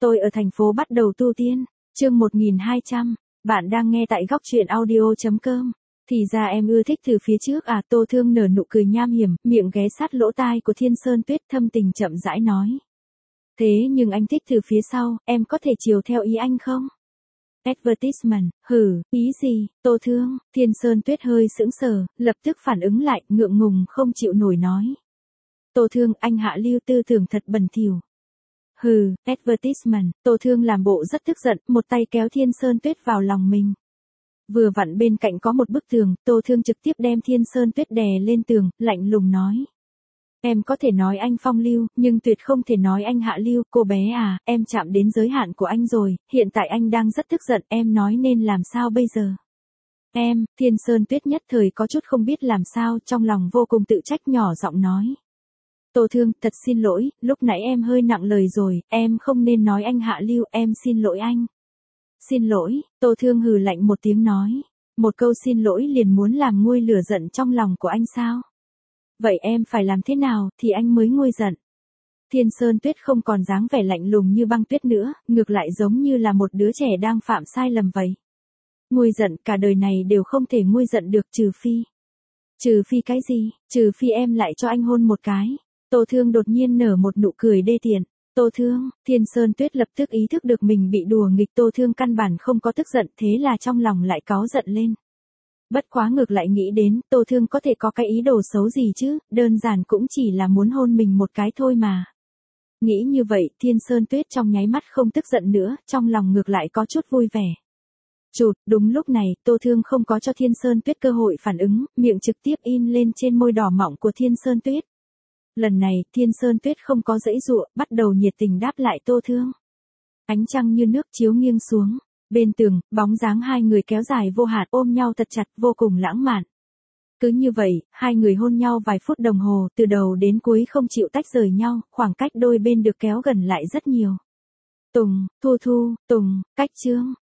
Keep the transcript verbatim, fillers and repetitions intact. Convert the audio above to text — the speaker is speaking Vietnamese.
Tôi ở thành phố bắt đầu tu tiên. Chương một nghìn hai trăm. Bạn đang nghe tại góc truyện audio chấm com. Thì ra em ưa thích từ phía trước à? Tô Thương nở nụ cười nham hiểm, miệng ghé sát lỗ tai của Thiên Sơn Tuyết, thâm tình chậm rãi nói. Thế nhưng anh thích từ phía sau, em có thể chiều theo ý anh không? Advertisement, hử, ý gì? Tô Thương, Thiên Sơn Tuyết hơi sững sờ, lập tức phản ứng lại, ngượng ngùng không chịu nổi nói. Tô Thương, anh hạ lưu tư tưởng thật bẩn thỉu. Hừ, advertisement. Tô Thương làm bộ rất tức giận, một tay kéo Thiên Sơn Tuyết vào lòng mình. Vừa vặn bên cạnh có một bức tường, Tô Thương trực tiếp đem Thiên Sơn Tuyết đè lên tường, lạnh lùng nói. Em có thể nói anh phong lưu, nhưng tuyệt không thể nói anh hạ lưu. Cô bé à, em chạm đến giới hạn của anh rồi, hiện tại anh đang rất tức giận, em nói nên làm sao bây giờ? Em, Thiên Sơn Tuyết nhất thời có chút không biết làm sao, trong lòng vô cùng tự trách, nhỏ giọng nói. Tô Thương, thật xin lỗi, lúc nãy em hơi nặng lời rồi, em không nên nói anh hạ lưu, em xin lỗi anh. Xin lỗi, Tô Thương hừ lạnh một tiếng nói. Một câu xin lỗi liền muốn làm nguôi lửa giận trong lòng của anh sao? Vậy em phải làm thế nào, thì anh mới nguôi giận? Thiên Sơn Tuyết không còn dáng vẻ lạnh lùng như băng tuyết nữa, ngược lại giống như là một đứa trẻ đang phạm sai lầm vậy. Nguôi giận, cả đời này đều không thể nguôi giận được, trừ phi. Trừ phi cái gì? Trừ phi em lại cho anh hôn một cái. Tô Thương đột nhiên nở một nụ cười đê tiện. Tô Thương, Thiên Sơn Tuyết lập tức ý thức được mình bị đùa nghịch. Tô Thương căn bản không có tức giận, thế là trong lòng lại cáu giận lên. Bất quá ngược lại nghĩ đến, Tô Thương có thể có cái ý đồ xấu gì chứ, đơn giản cũng chỉ là muốn hôn mình một cái thôi mà. Nghĩ như vậy, Thiên Sơn Tuyết trong nháy mắt không tức giận nữa, trong lòng ngược lại có chút vui vẻ. Chụt, đúng lúc này, Tô Thương không có cho Thiên Sơn Tuyết cơ hội phản ứng, miệng trực tiếp in lên trên môi đỏ mọng của Thiên Sơn Tuyết. Lần này, Thiên Sơn Tuyết không có giãy giụa, bắt đầu nhiệt tình đáp lại Tô Thương. Ánh trăng như nước chiếu nghiêng xuống. Bên tường, bóng dáng hai người kéo dài vô hạn, ôm nhau thật chặt, vô cùng lãng mạn. Cứ như vậy, hai người hôn nhau vài phút đồng hồ, từ đầu đến cuối không chịu tách rời nhau, khoảng cách đôi bên được kéo gần lại rất nhiều. Tùng, Thu Thu, Tùng, Cách Chương,